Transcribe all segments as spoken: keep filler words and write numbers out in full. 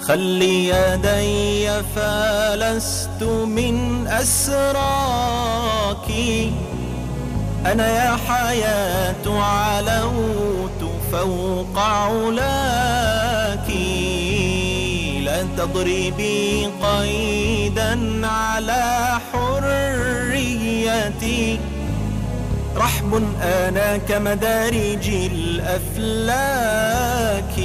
خلي يدي فلست من أسراك، أنا يا حياة علوت فوق علاك. لا تضربي قيدا على حريتي، رحب أنا كمدارج الأفلاك.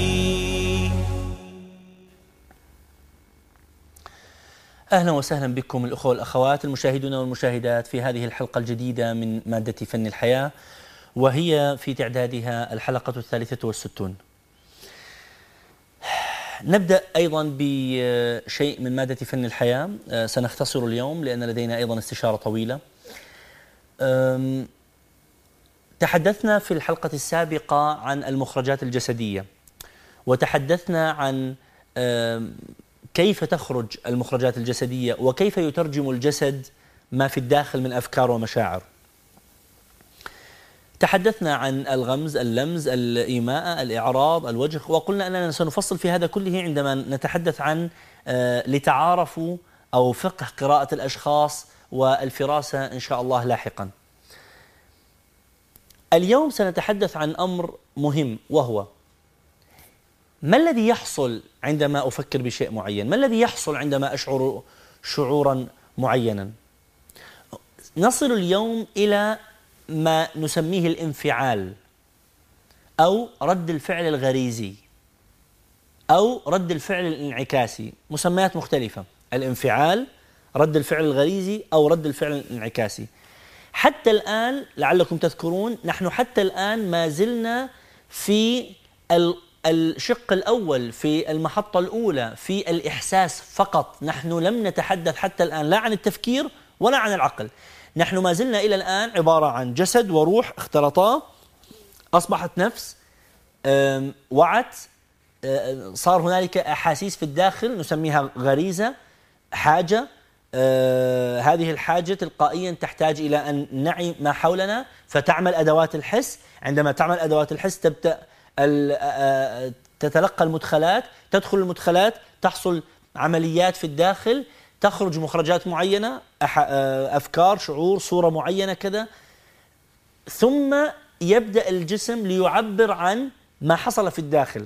أهلا وسهلا بكم الأخوة والأخوات المشاهدون والمشاهدات في هذه الحلقة الجديدة من مادة فن الحياة، وهي في تعدادها الحلقة الثالثة والستون. نبدأ أيضا بشيء من مادة فن الحياة، سنختصر اليوم لأن لدينا أيضا استشارة طويلة. تحدثنا في الحلقة السابقة عن المخرجات الجسدية، وتحدثنا عن كيف تخرج المخرجات الجسدية وكيف يترجم الجسد ما في الداخل من أفكار ومشاعر. تحدثنا عن الغمز، اللمز، الإيماء، الإعراض، الوجه، وقلنا أننا سنفصل في هذا كله عندما نتحدث عن لتعارفوا أو فقه قراءة الأشخاص والفراسة إن شاء الله لاحقا. اليوم سنتحدث عن أمر مهم، وهو ما الذي يحصل عندما أفكر بشيء معين؟ ما الذي يحصل عندما أشعر شعورا معينا؟ نصل اليوم إلى ما نسميه الانفعال أو رد الفعل الغريزي أو رد الفعل الانعكاسي، مسميات مختلفة: الانفعال، رد الفعل الغريزي، أو رد الفعل الانعكاسي. حتى الآن لعلكم تذكرون نحن حتى الآن ما زلنا في الشق الأول، في المحطة الأولى، في الإحساس فقط. نحن لم نتحدث حتى الآن لا عن التفكير ولا عن العقل. نحن ما زلنا إلى الآن عبارة عن جسد وروح اختلطا، أصبحت نفس، وعت، صار هنالك أحاسيس في الداخل نسميها غريزة، حاجة. آه هذه الحاجة تلقائيا تحتاج إلى أن نعي ما حولنا فتعمل أدوات الحس. عندما تعمل أدوات الحس تبدأ تتلقى المدخلات، تدخل المدخلات، تحصل عمليات في الداخل، تخرج مخرجات معينة، أفكار، شعور، صورة معينة كذا. ثم يبدأ الجسم ليعبر عن ما حصل في الداخل،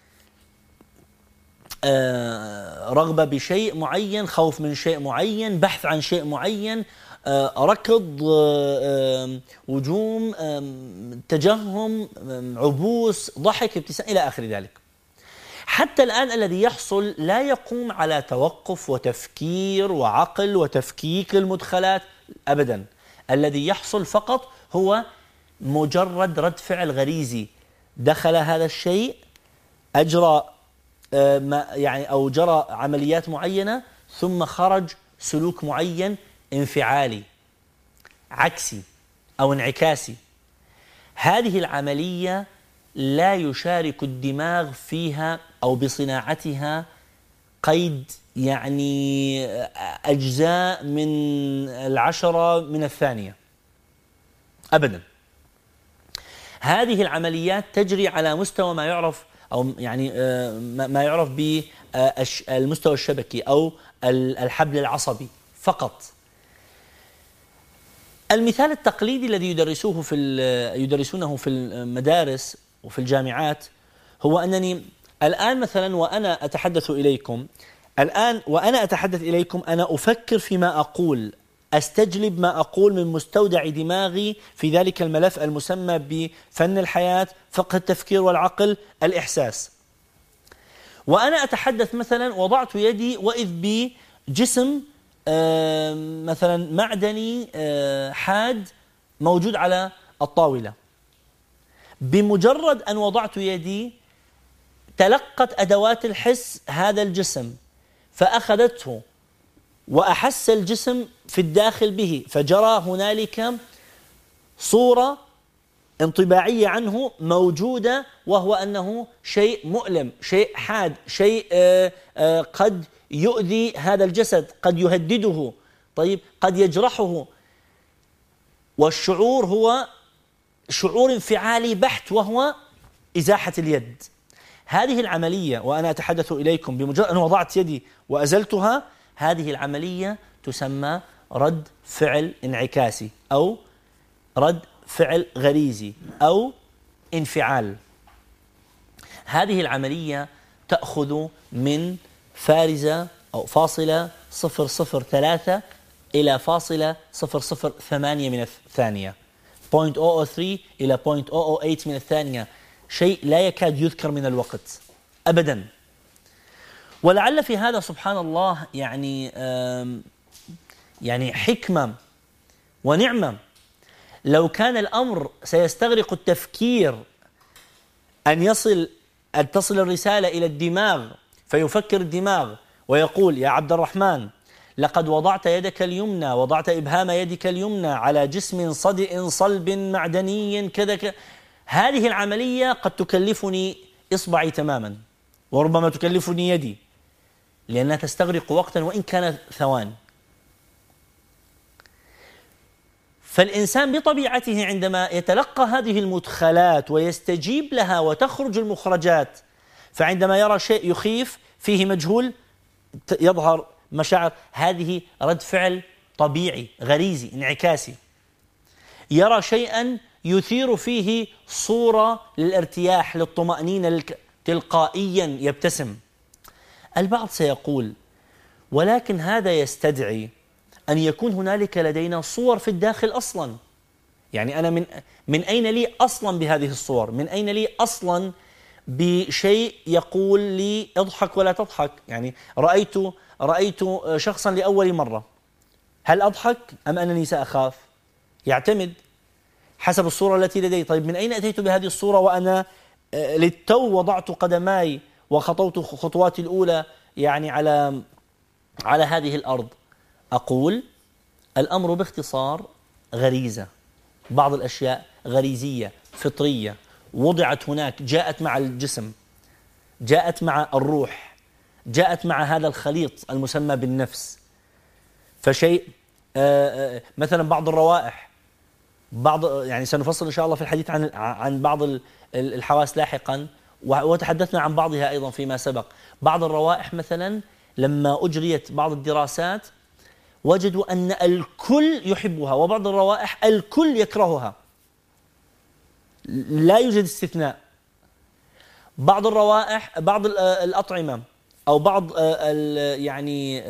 آه رغبة بشيء معين، خوف من شيء معين، بحث عن شيء معين، آه ركض، آه وجوم، آه تجهم، آه عبوس، ضحك، ابتسام، إلى آخر ذلك. حتى الآن الذي يحصل لا يقوم على توقف وتفكير وعقل وتفكيك المدخلات أبدا. الذي يحصل فقط هو مجرد رد فعل غريزي. دخل هذا الشيء، أجرى ما يعني أو جرى عمليات معينة، ثم خرج سلوك معين انفعالي عكسي أو انعكاسي. هذه العملية لا يشارك الدماغ فيها أو بصناعتها قيد يعني أجزاء من العشرة من الثانية أبدا. هذه العمليات تجري على مستوى ما يعرف أو يعني ما يعرف بالمستوى الشبكي أو الحبل العصبي فقط. المثال التقليدي الذي يدرسوه في يدرسونه في المدارس وفي الجامعات هو أنني الآن مثلا وأنا أتحدث إليكم الآن وأنا أتحدث إليكم أنا أفكر فيما أقول، أستجلب ما أقول من مستودع دماغي في ذلك الملف المسمى بفن الحياة، فقه التفكير والعقل، الإحساس. وأنا أتحدث مثلا وضعت يدي وإذ بجسم مثلا معدني حاد موجود على الطاولة. بمجرد أن وضعت يدي تلقت أدوات الحس هذا الجسم فأخذته وأحس الجسم في الداخل به، فجرى هنالك صورة انطباعية عنه موجودة، وهو أنه شيء مؤلم، شيء حاد، شيء آآ آآ قد يؤذي هذا الجسد، قد يهدده، طيب قد يجرحه. والشعور هو شعور انفعالي بحت وهو إزاحة اليد. هذه العملية وأنا أتحدث إليكم بمجرد أن وضعت يدي وأزلتها، هذه العملية تسمى رد فعل انعكاسي أو رد فعل غريزي أو انفعال. هذه العملية تأخذ من فارزة أو فاصلة صفر صفر ثلاثة إلى فاصلة صفر صفر ثمانية من الثانية، صفر فاصلة صفر صفر ثلاثة إلى صفر فاصلة صفر صفر ثمانية من الثانية، شيء لا يكاد يذكر من الوقت أبدا. ولعل في هذا سبحان الله يعني يعني حكمة ونعمة. لو كان الأمر سيستغرق التفكير أن يصل أن تصل الرسالة إلى الدماغ فيفكر الدماغ ويقول يا عبد الرحمن لقد وضعت يدك اليمنى، وضعت إبهام يدك اليمنى على جسم صدئ صلب معدني كذا كذا، هذه العملية قد تكلفني إصبعي تماما وربما تكلفني يدي، لأنها تستغرق وقتا وإن كان ثوان. فالإنسان بطبيعته عندما يتلقى هذه المدخلات ويستجيب لها وتخرج المخرجات، فعندما يرى شيء يخيف فيه مجهول يظهر مشاعر، هذه رد فعل طبيعي غريزي انعكاسي. يرى شيئا يثير فيه صورة للارتياح للطمأنينة تلقائيا يبتسم. البعض سيقول ولكن هذا يستدعي أن يكون هنالك لدينا صور في الداخل أصلا. يعني أنا من من أين لي أصلا بهذه الصور؟ من أين لي أصلا بشيء يقول لي اضحك ولا تضحك؟ يعني رأيت رأيت شخصا لأول مرة، هل أضحك أم أنني سأخاف؟ يعتمد حسب الصورة التي لدي. طيب من أين أتيت بهذه الصورة وأنا للتو وضعت قدماي وخطوت خطواتي الأولى يعني على على هذه الأرض؟ أقول الأمر باختصار غريزة، بعض الأشياء غريزية فطرية وضعت هناك، جاءت مع الجسم، جاءت مع الروح، جاءت مع هذا الخليط المسمى بالنفس. فشيء مثلا بعض الروائح، بعض يعني سنفصل إن شاء الله في الحديث عن عن بعض الحواس لاحقا، وتحدثنا عن بعضها أيضا فيما سبق. بعض الروائح مثلا لما أجريت بعض الدراسات وجدوا أن الكل يحبها، وبعض الروائح الكل يكرهها، لا يوجد استثناء. بعض الروائح، بعض الأطعمة أو بعض يعني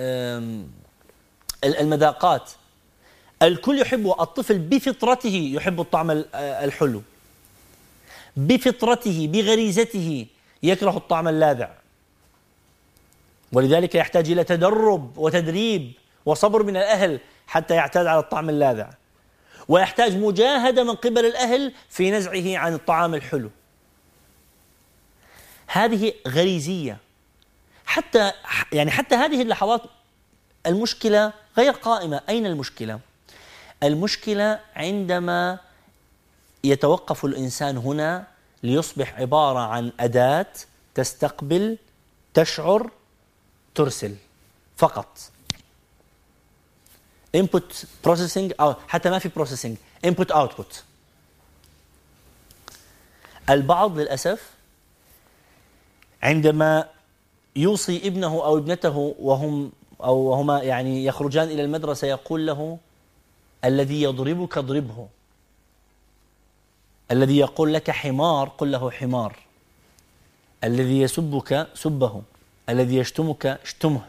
المذاقات الكل يحبها. الطفل بفطرته يحب الطعم الحلو، بفطرته بغريزته يكره الطعم اللاذع، ولذلك يحتاج إلى تدرب وتدريب وصبر من الأهل حتى يعتاد على الطعم اللاذع، ويحتاج مجاهدة من قبل الأهل في نزعه عن الطعام الحلو. هذه غريزية. حتى يعني حتى هذه اللحظات المشكلة غير قائمة. أين المشكلة؟ المشكلة عندما يتوقف الإنسان هنا ليصبح عبارة عن أداة تستقبل، تشعر، ترسل فقط. input processing أو حتى ما في processing، input output. البعض للأسف عندما يوصي ابنه أو ابنته وهم أو وهما يعني يخرجان إلى المدرسة يقول له الذي يضربك اضربه، الذي يقول لك حمار قل له حمار، الذي يسبك سبه، الذي يشتمك اشتمه.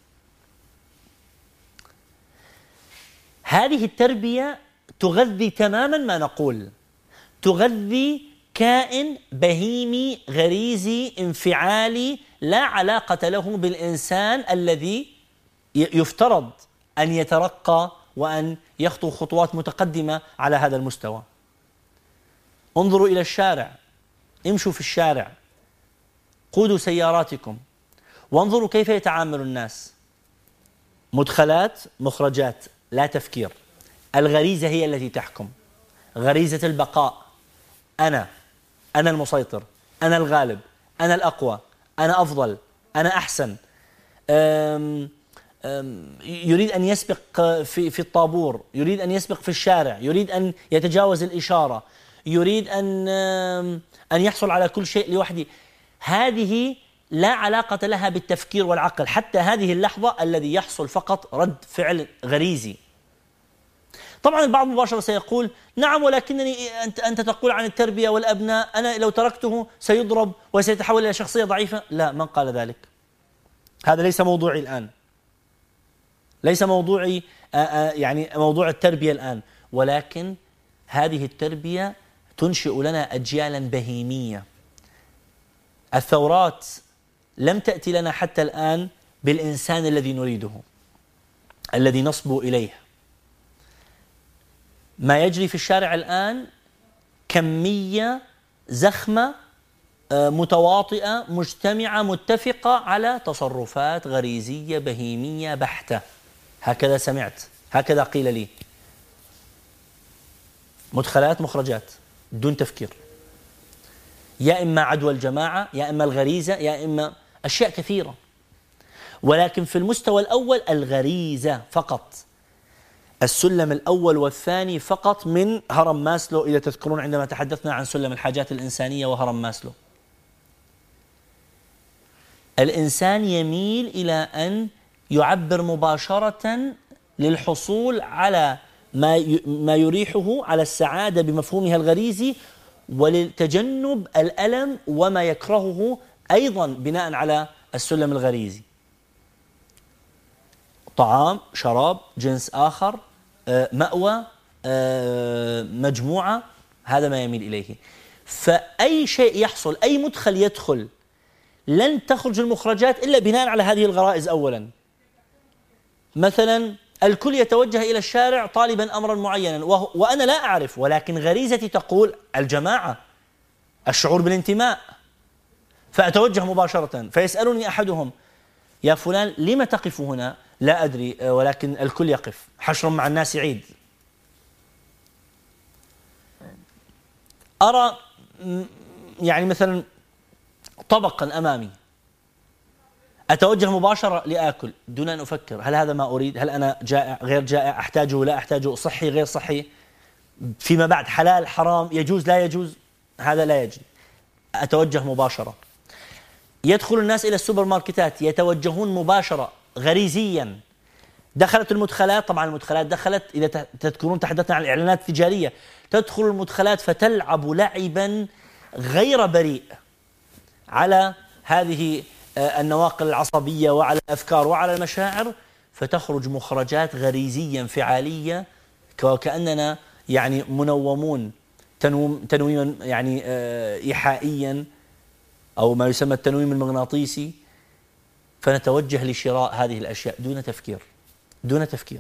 هذه التربية تغذي تماما ما نقول، تغذي كائن بهيمي غريزي انفعالي لا علاقة له بالإنسان الذي يفترض أن يترقى وأن يخطو خطوات متقدمة على هذا المستوى. انظروا إلى الشارع، امشوا في الشارع، قودوا سياراتكم، وانظروا كيف يتعامل الناس. مدخلات، مخرجات، لا تفكير. الغريزة هي التي تحكم، غريزة البقاء. أنا أنا المسيطر، أنا الغالب، أنا الأقوى، أنا أفضل، أنا أحسن. أم أم يريد أن يسبق في في الطابور، يريد أن يسبق في الشارع، يريد أن يتجاوز الإشارة، يريد أن أن يحصل على كل شيء لوحده. هذه لا علاقة لها بالتفكير والعقل، حتى هذه اللحظة الذي يحصل فقط رد فعل غريزي. طبعا البعض مباشرة سيقول نعم ولكنني أنت, أنت تقول عن التربية والأبناء، أنا لو تركته سيضرب وسيتحول إلى شخصية ضعيفة. لا، من قال ذلك؟ هذا ليس موضوعي الآن، ليس موضوعي يعني موضوع التربية الآن، ولكن هذه التربية تنشئ لنا أجيالا بهيمية. الثورات لم تأتي لنا حتى الآن بالإنسان الذي نريده، الذي نصبو إليه. ما يجري في الشارع الآن كمية زخمة متواطئة مجتمعة متفقة على تصرفات غريزية بهيمية بحتة. هكذا سمعت، هكذا قيل لي. مدخلات مخرجات دون تفكير، يا إما عدوى الجماعة، يا إما الغريزة، يا إما أشياء كثيرة. ولكن في المستوى الأول الغريزة فقط، السلم الأول والثاني فقط من هرم ماسلو، إذا تذكرون عندما تحدثنا عن سلم الحاجات الإنسانية وهرم ماسلو. الإنسان يميل إلى أن يعبر مباشرة للحصول على ما ما يريحه، على السعادة بمفهومها الغريزي، ولتجنب الألم وما يكرهه أيضا بناء على السلم الغريزي. طعام، شراب، جنس آخر، مأوى، مجموعة، هذا ما يميل إليه. فأي شيء يحصل، أي مدخل يدخل، لن تخرج المخرجات إلا بناء على هذه الغرائز. أولا مثلا الكل يتوجه إلى الشارع طالبا أمرا معينا وأنا لا أعرف، ولكن غريزتي تقول الجماعة، الشعور بالانتماء، فأتوجه مباشرة. فيسألني أحدهم يا فلان لما تقف هنا؟ لا أدري، ولكن الكل يقف، حشر مع الناس عيد. أرى يعني مثلا طبقا أمامي، أتوجه مباشرة لآكل دون أن أفكر هل هذا ما أريد، هل أنا جائع غير جائع، أحتاجه لا أحتاجه، صحي غير صحي، فيما بعد حلال حرام، يجوز لا يجوز، هذا لا يجري. أتوجه مباشرة. يدخل الناس إلى السوبر ماركتات يتوجهون مباشرة غريزيا. دخلت المدخلات، طبعا المدخلات دخلت، إذا تذكرون تحدثنا عن الإعلانات التجارية، تدخل المدخلات فتلعب لعبا غير بريء على هذه النواقل العصبية وعلى الأفكار وعلى المشاعر، فتخرج مخرجات غريزية انفعالية وكأننا يعني منومون تنويم تنويما يعني إيحائيا، أو ما يسمى التنويم المغناطيسي، فنتوجه لشراء هذه الأشياء دون تفكير دون تفكير.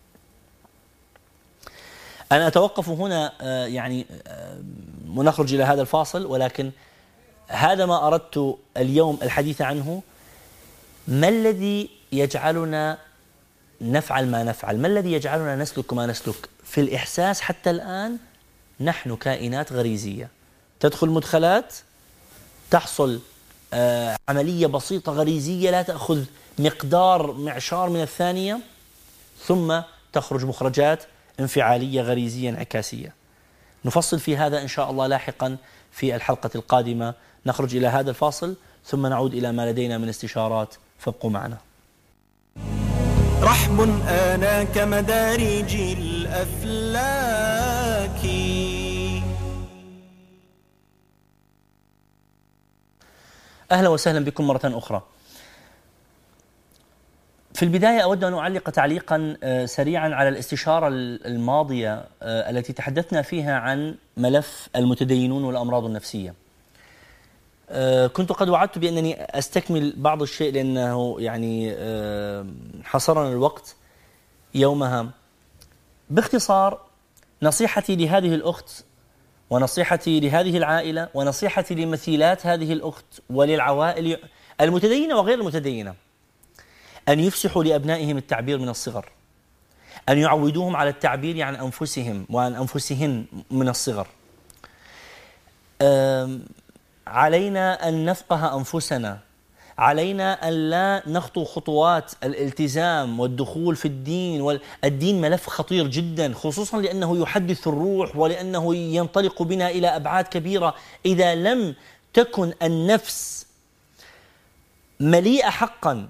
أنا أتوقف هنا يعني ونخرج إلى هذا الفاصل، ولكن هذا ما أردت اليوم الحديث عنه. ما الذي يجعلنا نفعل ما نفعل؟ ما الذي يجعلنا نسلك ما نسلك؟ في الإحساس حتى الآن نحن كائنات غريزية، تدخل مدخلات، تحصل آه عملية بسيطة غريزية لا تأخذ مقدار معشار من الثانية، ثم تخرج مخرجات انفعالية غريزية انعكاسية. نفصل في هذا إن شاء الله لاحقا في الحلقة القادمة. نخرج إلى هذا الفاصل ثم نعود إلى ما لدينا من استشارات، فابقوا معنا. رحب آنا كمدارج الأفلاك. أهلا وسهلا بكم مرة أخرى. في البداية أود أن أعلق تعليقا سريعا على الاستشارة الماضية التي تحدثنا فيها عن ملف المتدينون والأمراض النفسية. كنت قد وعدت بأنني أستكمل بعض الشيء لأنه يعني حصرنا الوقت يومها. باختصار، نصيحتي لهذه الأخت ونصيحتي لهذه العائلة ونصيحتي لمثيلات هذه الأخت وللعوائل المتدينة وغير المتدينة أن يفسحوا لأبنائهم التعبير من الصغر، أن يعودوهم على التعبير عن أنفسهم وعن أنفسهن من الصغر. علينا أن نفقه أنفسنا، علينا أن لا نخطو خطوات الالتزام والدخول في الدين. والدين ملف خطير جدا، خصوصا لأنه يحدث الروح ولأنه ينطلق بنا إلى أبعاد كبيرة. إذا لم تكن النفس مليئة حقا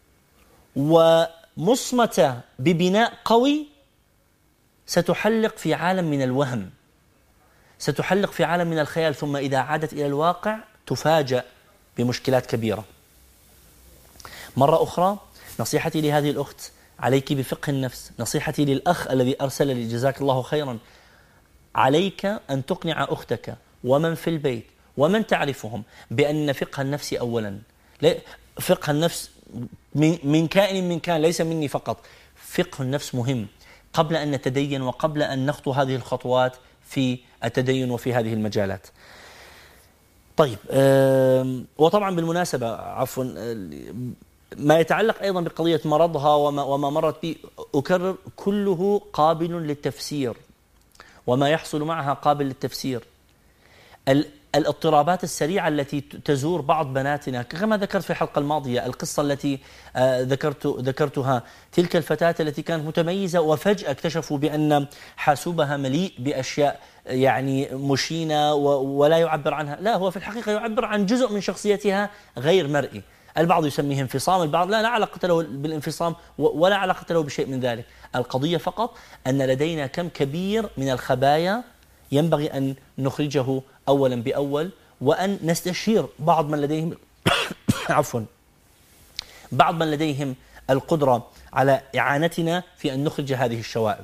ومصمتة ببناء قوي ستحلق في عالم من الوهم، ستحلق في عالم من الخيال، ثم إذا عادت إلى الواقع تفاجأ بمشكلات كبيرة. مرة أخرى نصيحتي لهذه الأخت: عليك بفقه النفس. نصيحتي للأخ الذي أرسل لي جزاك الله خيرا: عليك أن تقنع أختك ومن في البيت ومن تعرفهم بأن فقه النفس أولا. فقه النفس من كائن من كان، ليس مني فقط. فقه النفس مهم قبل أن نتدين وقبل أن نخطو هذه الخطوات في التدين وفي هذه المجالات. طيب، وطبعا بالمناسبة عفوا ما يتعلق أيضا بقضية مرضها وما, وما مرت به، أكرر كله قابل للتفسير، وما يحصل معها قابل للتفسير. الاضطرابات السريعة التي تزور بعض بناتنا، كما ذكرت في الحلقة الماضية القصة التي ذكرت ذكرتها، تلك الفتاة التي كانت متميزة وفجأة اكتشفوا بأن حاسوبها مليء بأشياء يعني مشينة ولا يعبر عنها. لا، هو في الحقيقة يعبر عن جزء من شخصيتها غير مرئي. البعض يسميه انفصام، البعض لا لا علاقة له بالانفصام ولا علاقة له بشيء من ذلك. القضية فقط أن لدينا كم كبير من الخبايا ينبغي أن نخرجه أولا بأول، وأن نستشير بعض من لديهم عفوا بعض من لديهم القدرة على إعانتنا في أن نخرج هذه الشوائب.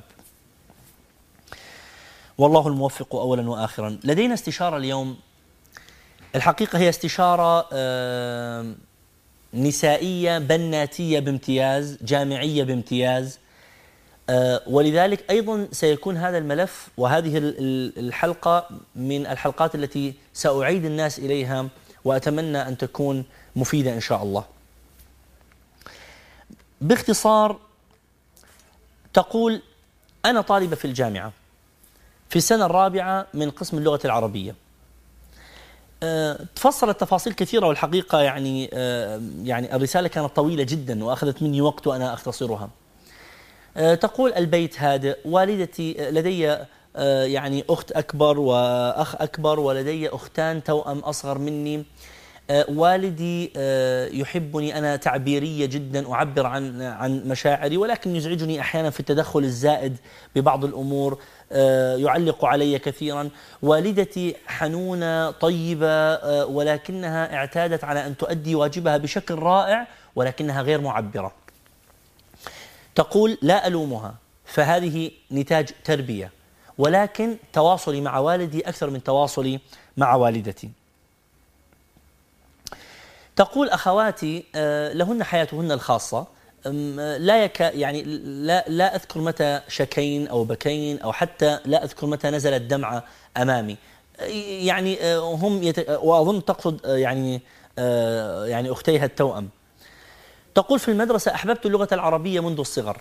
والله الموفق أولا وآخرا. لدينا استشارة اليوم، الحقيقة هي استشارة نسائية بناتية بامتياز، جامعية بامتياز، ولذلك أيضا سيكون هذا الملف وهذه الحلقة من الحلقات التي سأعيد الناس إليها، وأتمنى أن تكون مفيدة إن شاء الله. باختصار، تقول: أنا طالبة في الجامعة في السنة الرابعة من قسم اللغة العربية. أه تفصلت تفاصيل كثيرة، والحقيقة يعني أه يعني الرسالة كانت طويلة جدا وأخذت مني وقت وأنا أختصرها. أه تقول: البيت هادئ، والدتي لدي أه يعني أخت أكبر وأخ أكبر، ولدي أختان توأم أصغر مني. أه والدي أه يحبني، أنا تعبيرية جدا، أعبر عن عن مشاعري، ولكن يزعجني أحيانا في التدخل الزائد ببعض الأمور، أه يعلق علي كثيرا. والدتي حنونة طيبة، أه ولكنها اعتادت على أن تؤدي واجبها بشكل رائع، ولكنها غير معبرة. تقول: لا ألومها، فهذه نتاج تربية، ولكن تواصلي مع والدي أكثر من تواصلي مع والدتي. تقول: أخواتي لهن حياتهن الخاصة، لا يك يعني لا لا أذكر متى شكين أو بكين، أو حتى لا أذكر متى نزلت دمعة أمامي. يعني هم يت... وأظن تقصد يعني يعني أختيها التوأم. تقول: في المدرسة أحببت اللغة العربية منذ الصغر،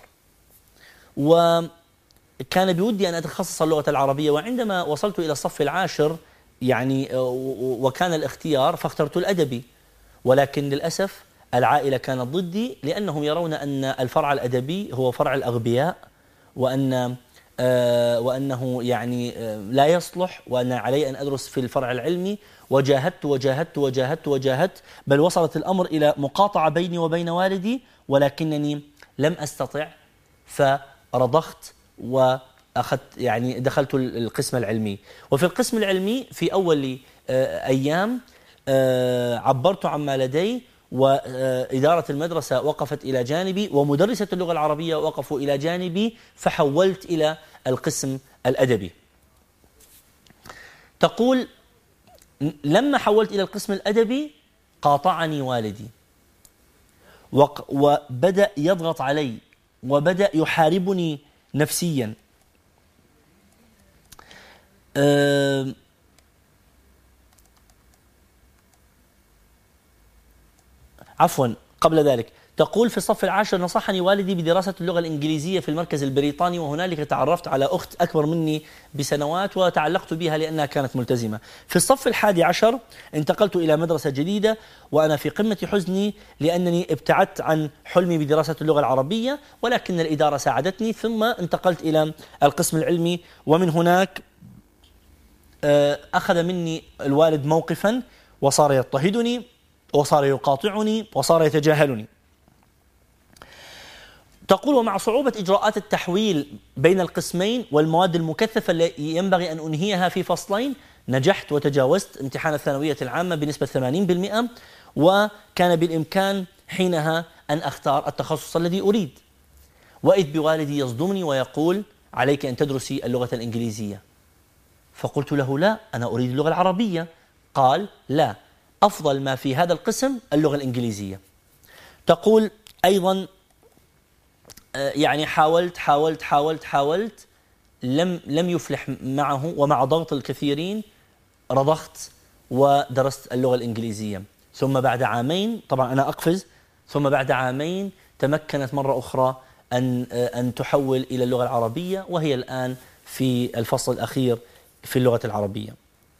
وكان بودي أن أتخصص اللغة العربية، وعندما وصلت إلى الصف العاشر يعني وكان الاختيار فاخترت الأدبي، ولكن للأسف العائلة كانت ضدي، لأنهم يرون أن الفرع الأدبي هو فرع الأغبياء، وأن آه وأنه يعني آه لا يصلح، وأن علي أن أدرس في الفرع العلمي. وجاهدت وجاهدت وجاهدت وجاهدت، بل وصلت الأمر إلى مقاطعة بيني وبين والدي، ولكنني لم أستطع، فرضخت وأخذت يعني دخلت القسم العلمي. وفي القسم العلمي في أول آه أيام آه عبرت عما لدي، وإدارة المدرسة وقفت إلى جانبي، ومدرسة اللغة العربية وقفوا إلى جانبي، فحولت إلى القسم الأدبي. تقول: لما حولت إلى القسم الأدبي قاطعني والدي، وبدأ يضغط علي، وبدأ يحاربني نفسيا. أه عفوا قبل ذلك، تقول: في الصف العاشر نصحني والدي بدراسة اللغة الإنجليزية في المركز البريطاني، وهنالك تعرفت على أخت أكبر مني بسنوات وتعلقت بها لأنها كانت ملتزمة. في الصف الحادي عشر انتقلت إلى مدرسة جديدة، وأنا في قمة حزني لأنني ابتعدت عن حلمي بدراسة اللغة العربية، ولكن الإدارة ساعدتني، ثم انتقلت إلى القسم العلمي. ومن هناك أخذ مني الوالد موقفا وصار يضطهدني وصار يقاطعني وصار يتجاهلني. تقول: ومع صعوبة إجراءات التحويل بين القسمين والمواد المكثفة التي ينبغي أن أنهيها في فصلين، نجحت وتجاوزت امتحان الثانوية العامة بنسبة ثمانين بالمئة، وكان بالإمكان حينها أن أختار التخصص الذي أريد. وإذ بوالدي يصدمني ويقول: عليك أن تدرسي اللغة الإنجليزية. فقلت له: لا، أنا أريد اللغة العربية. قال: لا، أفضل ما في هذا القسم اللغة الإنجليزية. تقول أيضا: يعني حاولت حاولت حاولت حاولت لم لم يفلح معه، ومع ضغط الكثيرين رضخت ودرست اللغة الإنجليزية. ثم بعد عامين، طبعا أنا أقفز، ثم بعد عامين تمكنت مرة أخرى أن أن تحول إلى اللغة العربية، وهي الآن في الفصل الأخير في اللغة العربية.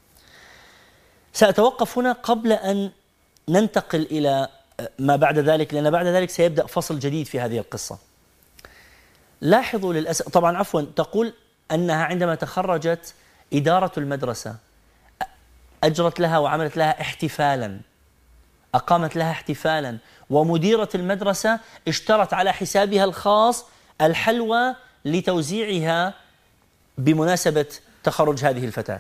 سأتوقف هنا قبل أن ننتقل إلى ما بعد ذلك، لأن بعد ذلك سيبدأ فصل جديد في هذه القصة. لاحظوا للأسف، طبعا عفوا، تقول أنها عندما تخرجت إدارة المدرسة أجرت لها وعملت لها احتفالا، أقامت لها احتفالا، ومديرة المدرسة اشترت على حسابها الخاص الحلوى لتوزيعها بمناسبة تخرج هذه الفتاة.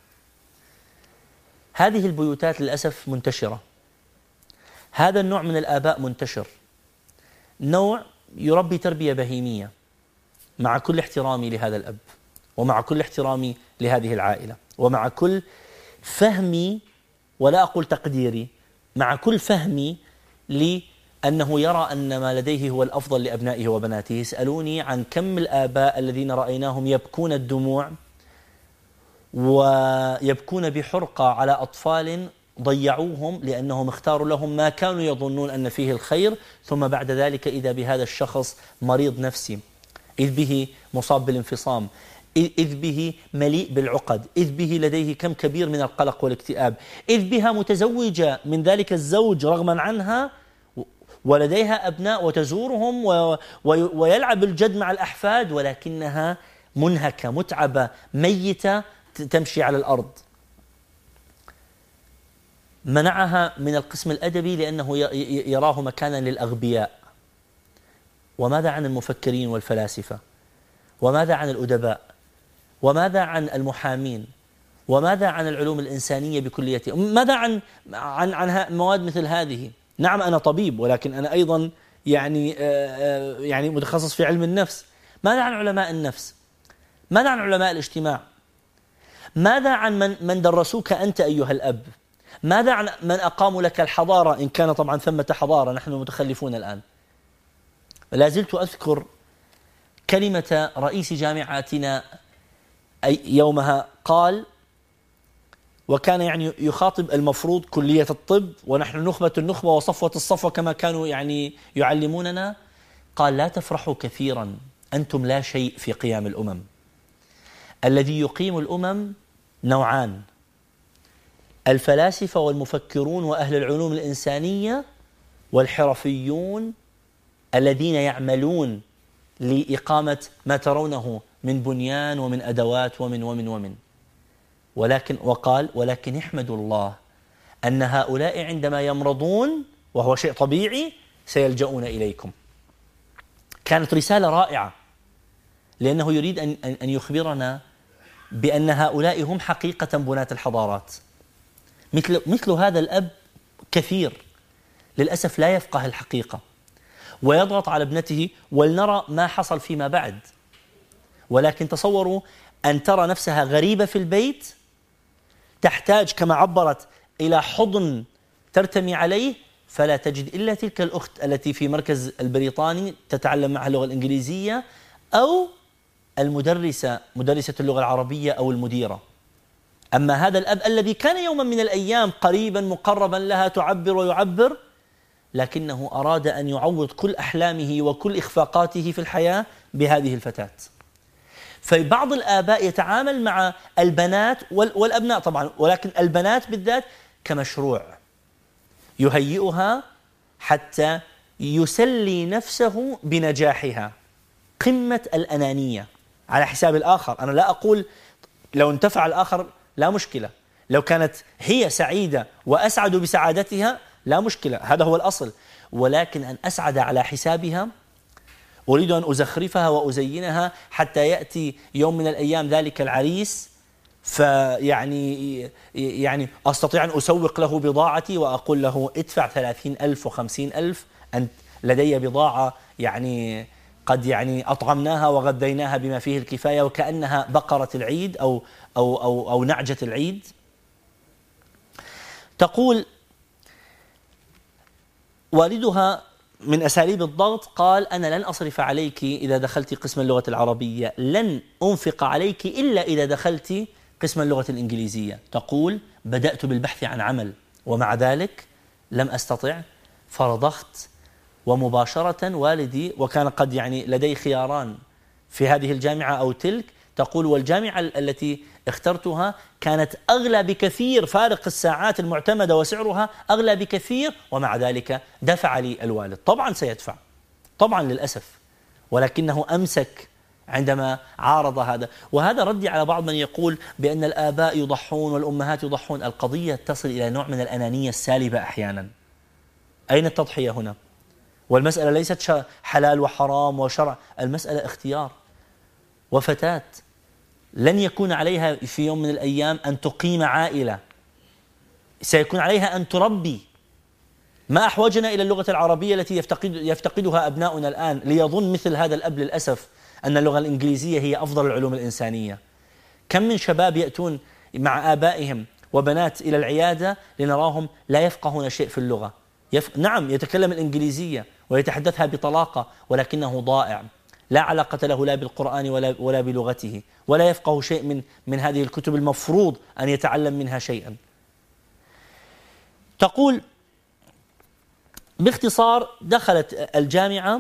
هذه البيوتات للأسف منتشرة، هذا النوع من الآباء منتشر، نوع يربي تربية بهيمية، مع كل احترامي لهذا الأب، ومع كل احترامي لهذه العائلة، ومع كل فهمي ولا أقول تقديري، مع كل فهمي لأنه يرى أن ما لديه هو الأفضل لأبنائه وبناته. يسألوني عن كم الآباء الذين رأيناهم يبكون الدموع ويبكون بحرقة على أطفال ضيعوهم لأنهم اختاروا لهم ما كانوا يظنون أن فيه الخير، ثم بعد ذلك إذا بهذا الشخص مريض نفسي، إذ به مصاب بالانفصام، إذ به مليء بالعقد، إذ به لديه كم كبير من القلق والاكتئاب، إذ بها متزوجة من ذلك الزوج رغما عنها ولديها أبناء وتزورهم ويلعب الجد مع الأحفاد، ولكنها منهكة متعبة ميتة تمشي على الأرض. منعها من القسم الأدبي لأنه يراه مكانا للأغبياء. وماذا عن المفكرين والفلاسفة؟ وماذا عن الأدباء؟ وماذا عن المحامين؟ وماذا عن العلوم الإنسانية بكليتها؟ ماذا عن عن عن مواد مثل هذه؟ نعم أنا طبيب، ولكن أنا أيضا يعني يعني متخصص في علم النفس. ماذا عن علماء النفس؟ ماذا عن علماء الاجتماع؟ ماذا عن من من درسوك أنت أيها الأب؟ ماذا عن من أقاموا لك الحضارة، إن كان طبعا ثمة حضارة، نحن متخلفون الآن. لا زلت أذكر كلمة رئيس جامعاتنا يومها، قال، وكان يعني يخاطب المفروض كلية الطب ونحن نخبة النخبة وصفوة الصفوة كما كانوا يعني يعلموننا، قال: لا تفرحوا كثيرا، أنتم لا شيء في قيام الأمم. الذي يقيم الأمم نوعان: الفلاسفة والمفكرون وأهل العلوم الإنسانية، والحرفيون الذين يعملون لإقامة ما ترونه من بنيان ومن أدوات ومن ومن ومن ولكن وقال: ولكن احمدوا الله أن هؤلاء عندما يمرضون، وهو شيء طبيعي، سيلجؤون إليكم. كانت رسالة رائعة، لأنه يريد أن أن يخبرنا بأن هؤلاء هم حقيقة بناة الحضارات. مثل مثل هذا الأب كثير للأسف لا يفقه الحقيقة ويضغط على ابنته، ولنرى ما حصل فيما بعد. ولكن تصوروا أن ترى نفسها غريبة في البيت، تحتاج كما عبرت إلى حضن ترتمي عليه، فلا تجد إلا تلك الأخت التي في مركز البريطاني تتعلم معها اللغة الإنجليزية، أو المدرسة مدرسة اللغة العربية، أو المديرة. أما هذا الأب الذي كان يوما من الأيام قريبا مقربا لها تعبر ويعبر، لكنه أراد أن يعوض كل أحلامه وكل إخفاقاته في الحياة بهذه الفتاة. فبعض الآباء يتعامل مع البنات والأبناء طبعا، ولكن البنات بالذات كمشروع يهيئها حتى يسلي نفسه بنجاحها، قمة الأنانية على حساب الآخر. أنا لا أقول لو انتفع الآخر لا مشكلة، لو كانت هي سعيدة وأسعد بسعادتها لا مشكلة، هذا هو الأصل، ولكن أن أسعد على حسابها، أريد أن أزخرفها وأزينها حتى يأتي يوم من الأيام ذلك العريس فيعني يعني أستطيع أن أسوق له بضاعتي وأقول له ادفع ثلاثين ألف وخمسين ألف، أنت لدي بضاعة يعني قد يعني أطعمناها وغذيناها بما فيه الكفاية وكأنها بقرة العيد أو أو أو أو نعجة العيد. تقول والدها من أساليب الضغط قال: أنا لن أصرف عليك إذا دخلت قسم اللغة العربية، لن أنفق عليك إلا إذا دخلت قسم اللغة الإنجليزية. تقول: بدأت بالبحث عن عمل ومع ذلك لم أستطع، فرضخت، ومباشرة والدي، وكان قد يعني لدي خياران في هذه الجامعة أو تلك، تقول: والجامعة التي اخترتها كانت أغلى بكثير، فارق الساعات المعتمدة وسعرها أغلى بكثير، ومع ذلك دفع لي الوالد. طبعا سيدفع، طبعا للأسف، ولكنه أمسك عندما عارض هذا. وهذا ردي على بعض من يقول بأن الآباء يضحون والأمهات يضحون. القضية تصل إلى نوع من الأنانية السالبة أحيانا. أين التضحية هنا؟ والمسألة ليست حلال وحرام وشرع، المسألة اختيار. وفتاة لن يكون عليها في يوم من الأيام أن تقيم عائلة، سيكون عليها أن تربي. ما أحوجنا إلى اللغة العربية التي يفتقد يفتقدها أبناؤنا الآن، ليظن مثل هذا الأب للأسف أن اللغة الإنجليزية هي أفضل العلوم الإنسانية. كم من شباب يأتون مع آبائهم وبنات إلى العيادة لنراهم لا يفقهون شيء في اللغة. يف... نعم يتكلم الإنجليزية ويتحدثها بطلاقة، ولكنه ضائع، لا علاقة له لا بالقرآن ولا ولا بلغته، ولا يفقه شيء من من هذه الكتب المفروض أن يتعلم منها شيئا. تقول باختصار: دخلت الجامعة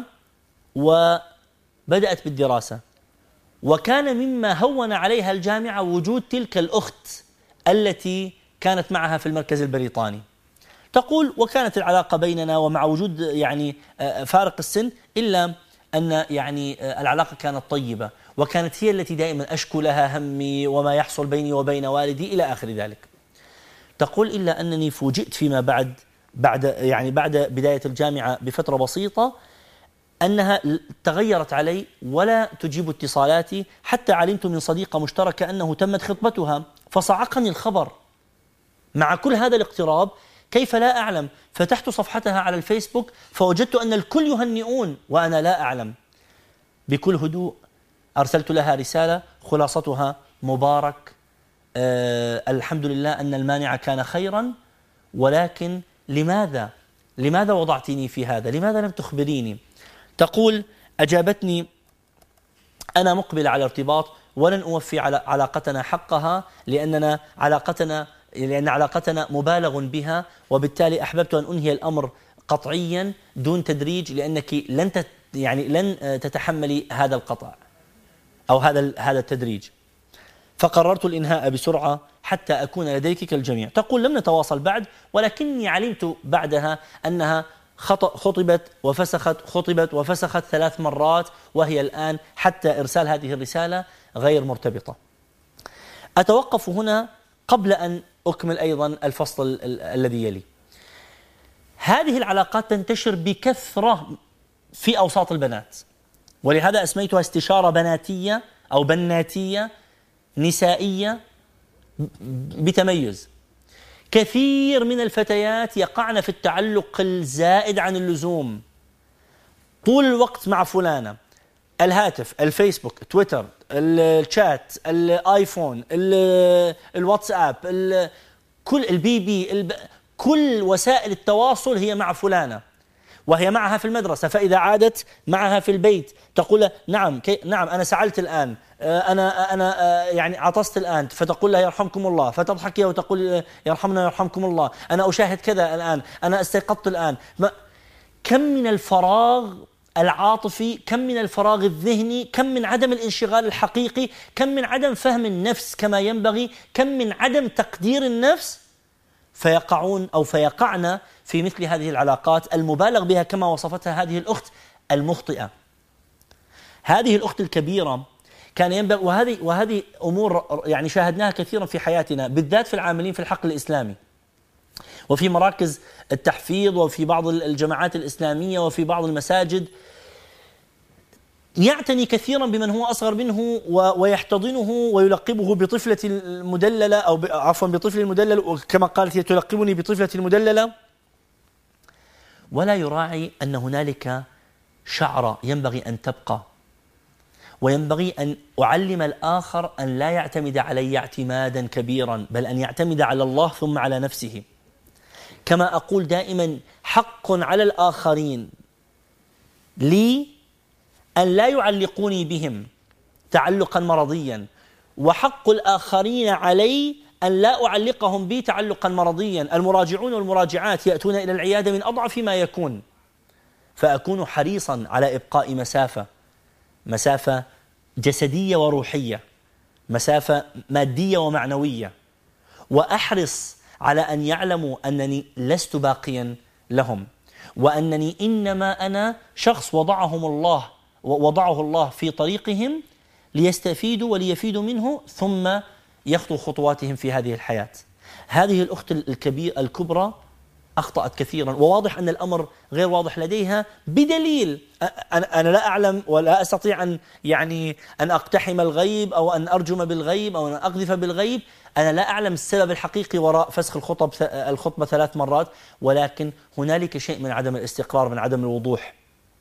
وبدأت بالدراسة، وكان مما هون عليها الجامعة وجود تلك الأخت التي كانت معها في المركز البريطاني. تقول: وكانت العلاقة بيننا ومع وجود يعني فارق السن، إلا أن يعني العلاقة كانت طيبة، وكانت هي التي دائما أشكو لها همي وما يحصل بيني وبين والدي إلى آخر ذلك. تقول: إلا أنني فوجئت فيما بعد بعد يعني بعد بداية الجامعة بفترة بسيطة أنها تغيرت علي ولا تجيب اتصالاتي، حتى علمت من صديقة مشتركة أنه تمت خطبتها، فصعقني الخبر. مع كل هذا الاقتراب كيف لا أعلم؟ فتحت صفحتها على الفيسبوك فوجدت أن الكل يهنئون وأنا لا أعلم. بكل هدوء أرسلت لها رسالة خلاصتها: مبارك، آه الحمد لله أن المانع كان خيرا، ولكن لماذا لماذا وضعتني في هذا؟ لماذا لم تخبريني؟ تقول: أجابتني: أنا مقبل على ارتباط ولن أوفي على علاقتنا حقها، لأننا علاقتنا لأن علاقتنا مبالغ بها، وبالتالي أحببت أن أنهي الأمر قطعيا دون تدريج، لأنك لن تت يعني لن تتحملي هذا القطع أو هذا هذا التدريج، فقررت الإنهاء بسرعة حتى أكون لديك كالجميع. تقول: لم نتواصل بعد، ولكني علمت بعدها أنها خطبت وفسخت خطبت وفسخت ثلاث مرات، وهي الآن حتى إرسال هذه الرسالة غير مرتبطة. أتوقف هنا قبل أن أكمل أيضا الفصل الذي يلي. هذه العلاقات تنتشر بكثرة في أوساط البنات، ولهذا أسميتها استشارة بناتية أو بناتية نسائية بتميز. كثير من الفتيات يقعن في التعلق الزائد عن اللزوم، طول الوقت مع فلانة، الهاتف، الفيسبوك، تويتر، الشات، الايفون، الواتساب، كل البي بي الب... كل وسائل التواصل هي مع فلانة، وهي معها في المدرسة، فإذا عادت معها في البيت تقول: نعم كي... نعم أنا سعلت الآن، أنا أنا يعني عطست الآن، فتقول لها: يرحمكم الله، فتضحك هي وتقول: يرحمنا يرحمكم الله، أنا أشاهد كذا الآن، أنا استيقظت الآن. ما... كم من الفراغ العاطفي، كم من الفراغ الذهني، كم من عدم الانشغال الحقيقي، كم من عدم فهم النفس كما ينبغي، كم من عدم تقدير النفس، فيقعون أو فيقعن في مثل هذه العلاقات المبالغ بها كما وصفتها هذه الأخت المخطئة. هذه الأخت الكبيرة كان ينبغي، وهذه وهذه أمور يعني شاهدناها كثيرا في حياتنا، بالذات في العاملين في الحقل الإسلامي، وفي مراكز التحفيظ وفي بعض الجماعات الإسلامية وفي بعض المساجد، يعتني كثيرا بمن هو أصغر منه ويحتضنه ويلقبه بطفلة المدللة، أو عفوا بطفل المدلل، كما قالت هي تلقبني بطفلة المدللة، ولا يراعي أن هنالك شعرة ينبغي أن تبقى، وينبغي أن أعلم الآخر أن لا يعتمد علي اعتمادا كبيرا، بل أن يعتمد على الله ثم على نفسه. كما أقول دائما، حق على الآخرين لي أن لا يعلقوني بهم تعلقا مرضيا، وحق الآخرين علي أن لا أعلقهم بي تعلقا مرضيا. المراجعون والمراجعات يأتون إلى العيادة من أضعف ما يكون، فأكون حريصا على إبقاء مسافة مسافة جسدية وروحية، مسافة مادية ومعنوية، وأحرص على أن يعلموا أنني لست باقيا لهم، وأنني إنما أنا شخص وضعهم الله وضعه الله في طريقهم ليستفيدوا وليفيدوا منه، ثم يخطو خطواتهم في هذه الحياة. هذه الأخت الكبيرة الكبرى أخطأت كثيرا، وواضح أن الأمر غير واضح لديها، بدليل أنا لا أعلم ولا أستطيع أن يعني أن أقتحم الغيب أو أن أرجم بالغيب أو أن أقذف بالغيب. أنا لا أعلم السبب الحقيقي وراء فسخ الخطب الخطبة ثلاث مرات، ولكن هنالك شيء من عدم الاستقرار، من عدم الوضوح.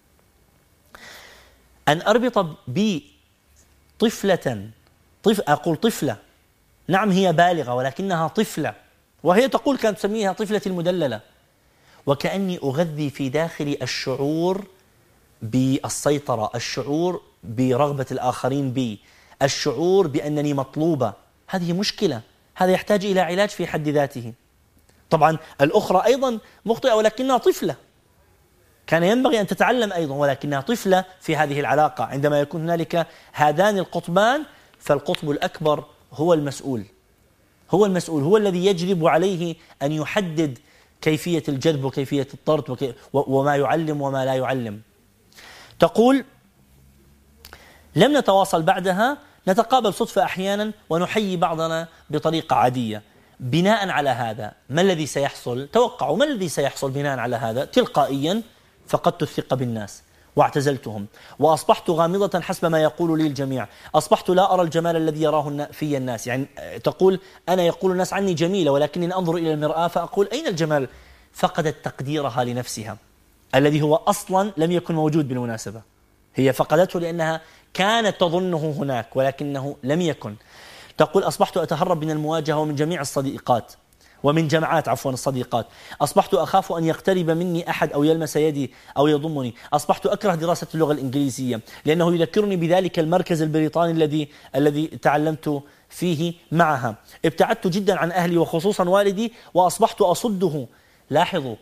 أن أربط بي طفلة طف أقول طفلة، نعم هي بالغة ولكنها طفلة، وهي تقول كانت تسميها طفلة المدللة، وكأني أغذي في داخلي الشعور بالسيطرة، الشعور برغبة الآخرين بي، الشعور بأنني مطلوبة. هذه مشكلة، هذا يحتاج إلى علاج في حد ذاته. طبعا الأخرى أيضا مخطئة ولكنها طفلة، كان ينبغي أن تتعلم أيضا، ولكنها طفلة في هذه العلاقة. عندما يكون هنالك هذان القطبان، فالقطب الأكبر هو المسؤول، هو المسؤول، هو الذي يجب عليه أن يحدد كيفية الجذب وكيفية الطرد وكي وما يعلم وما لا يعلم. تقول: لم نتواصل بعدها، نتقابل صدفة أحيانا ونحيي بعضنا بطريقة عادية. بناء على هذا ما الذي سيحصل؟ توقعوا ما الذي سيحصل بناء على هذا؟ تلقائيا فقدت الثقة بالناس واعتزلتهم، وأصبحت غامضة حسب ما يقول لي الجميع، أصبحت لا أرى الجمال الذي يراه في الناس. يعني تقول أنا يقول الناس عني جميلة، ولكنني أنظر إلى المرآة فأقول أين الجمال؟ فقدت تقديرها لنفسها الذي هو أصلا لم يكن موجود بالمناسبة، هي فقدته لأنها كانت تظنه هناك ولكنه لم يكن. تقول: أصبحت أتهرب من المواجهة ومن جميع الصديقات ومن جماعات عفوا الصديقات، أصبحت أخاف أن يقترب مني أحد أو يلمس يدي أو يضمني، أصبحت أكره دراسة اللغة الإنجليزية لأنه يذكرني بذلك المركز البريطاني الذي الذي تعلمت فيه معها، ابتعدت جدا عن أهلي وخصوصا والدي وأصبحت أصده. لاحظوا،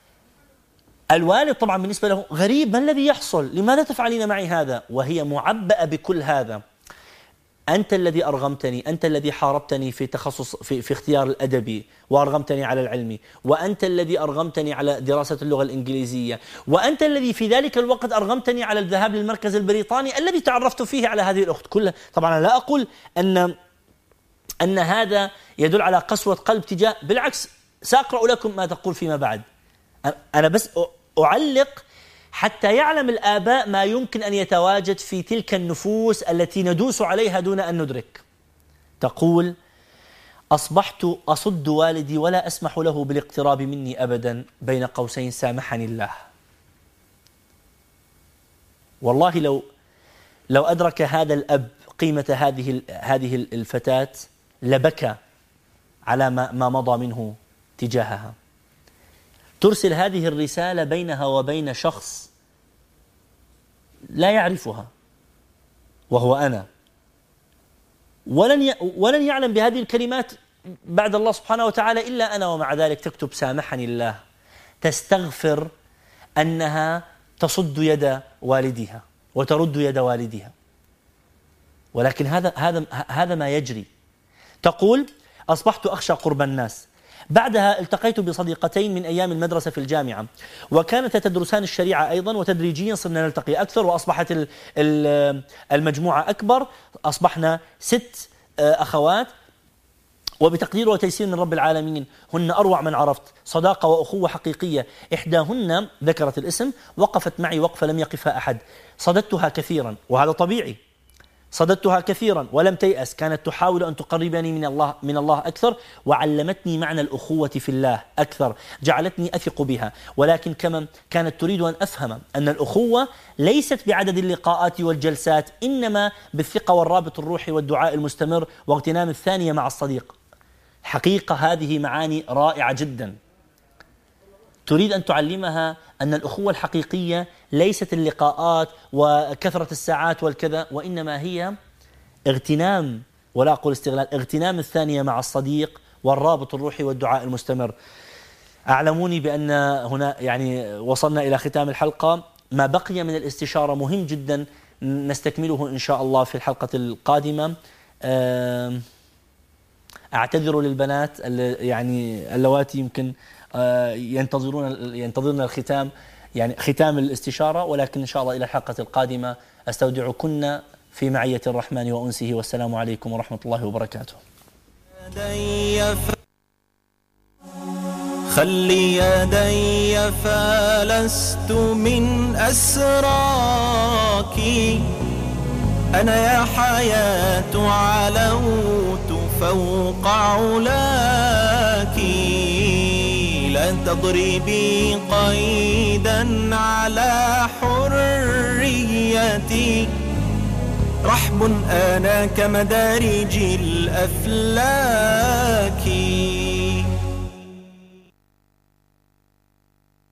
الوالد طبعا بالنسبة له غريب، ما الذي يحصل؟ لماذا تفعلين معي هذا؟ وهي معبأة بكل هذا. أنت الذي أرغمتني، أنت الذي حاربتني في تخصص في, في اختيار الأدبي وأرغمتني على العلمي، وأنت الذي أرغمتني على دراسة اللغة الإنجليزية، وأنت الذي في ذلك الوقت أرغمتني على الذهاب للمركز البريطاني الذي تعرفت فيه على هذه الأخت كلها. طبعا أنا لا أقول أن أن هذا يدل على قسوة قلب تجاه، بالعكس سأقرأ لكم ما تقول فيما بعد. أنا بس أعلق حتى يعلم الآباء ما يمكن أن يتواجد في تلك النفوس التي ندوس عليها دون أن ندرك. تقول: أصبحت أصد والدي ولا أسمح له بالاقتراب مني أبدا، بين قوسين سامحني الله. والله لو لو أدرك هذا الأب قيمة هذه هذه الفتاة لبكى على ما ما مضى منه تجاهها. ترسل هذه الرسالة بينها وبين شخص لا يعرفها وهو أنا، ولن ولن يعلم بهذه الكلمات بعد الله سبحانه وتعالى إلا أنا، ومع ذلك تكتب سامحني الله، تستغفر أنها تصد يد والدها وترد يد والدها، ولكن هذا هذا هذا ما يجري. تقول: أصبحت أخشى قرب الناس. بعدها التقيت بصديقتين من أيام المدرسة في الجامعة، وكانت تدرسان الشريعة أيضا، وتدريجيا صرنا نلتقي أكثر، وأصبحت المجموعة أكبر، أصبحنا ست أخوات، وبتقدير وتيسير من رب العالمين هن أروع من عرفت، صداقة وأخوة حقيقية. إحداهن ذكرت الاسم وقفت معي وقفة لم يقفها أحد، صددتها كثيرا وهذا طبيعي، صددتها كثيرا ولم تيأس، كانت تحاول أن تقربني من الله من الله أكثر، وعلمتني معنى الأخوة في الله أكثر، جعلتني أثق بها. ولكن كما كانت تريد أن أفهم أن الأخوة ليست بعدد اللقاءات والجلسات، إنما بالثقة والرابط الروحي والدعاء المستمر واغتنام الثانية مع الصديق. حقيقة هذه معاني رائعة جدا. تريد أن تعلمها أن الأخوة الحقيقية ليست اللقاءات وكثرة الساعات والكذا، وإنما هي اغتنام، ولا أقول استغلال، اغتنام الثانية مع الصديق والرابط الروحي والدعاء المستمر. أعلموني بأن هنا يعني وصلنا إلى ختام الحلقة. ما بقي من الاستشارة مهم جدا، نستكمله إن شاء الله في الحلقة القادمة. أعتذر للبنات يعني اللواتي يمكن ينتظرون ينتظرون الختام، يعني ختام الاستشارة، ولكن إن شاء الله إلى الحلقة القادمة أستودعكن في معية الرحمن وأنسه، والسلام عليكم ورحمة الله وبركاته. خلي يدي فلست من أسراكِ، أنا يا حياة علوت فوق علاكِ، لا تضربي قيدا على حريتي، رحب أنا كمدارج الأفلاك.